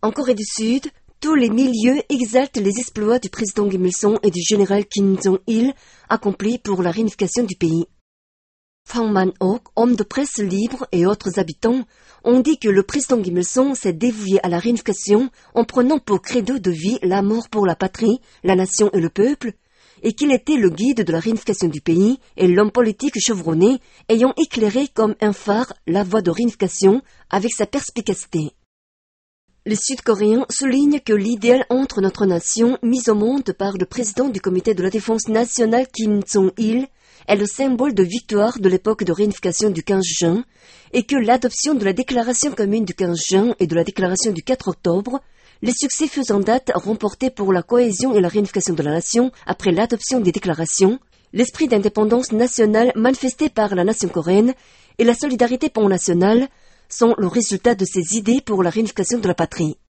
En Corée du Sud, tous les milieux exaltent les exploits du président Kim Il-sung et du général Kim Jong-il accomplis pour la réunification du pays. Hwang Man-ok, homme de presse libre et autres habitants, ont dit que le président Kim Il-sung s'est dévoué à la réunification en prenant pour credo de vie la mort pour la patrie, la nation et le peuple, et qu'il était le guide de la réunification du pays et l'homme politique chevronné ayant éclairé comme un phare la voie de réunification avec sa perspicacité. Les Sud-Coréens soulignent que l'idéal entre notre nation, mis au monde par le président du comité de la défense nationale Kim Jong-il, est le symbole de victoire de l'époque de réunification du 15 juin, et que l'adoption de la déclaration commune du 15 juin et de la déclaration du 4 octobre, les succès faisant date remportés pour la cohésion et la réunification de la nation après l'adoption des déclarations, l'esprit d'indépendance nationale manifesté par la nation coréenne et la solidarité pan-nationale sont le résultat de ces idées pour la réunification de la patrie.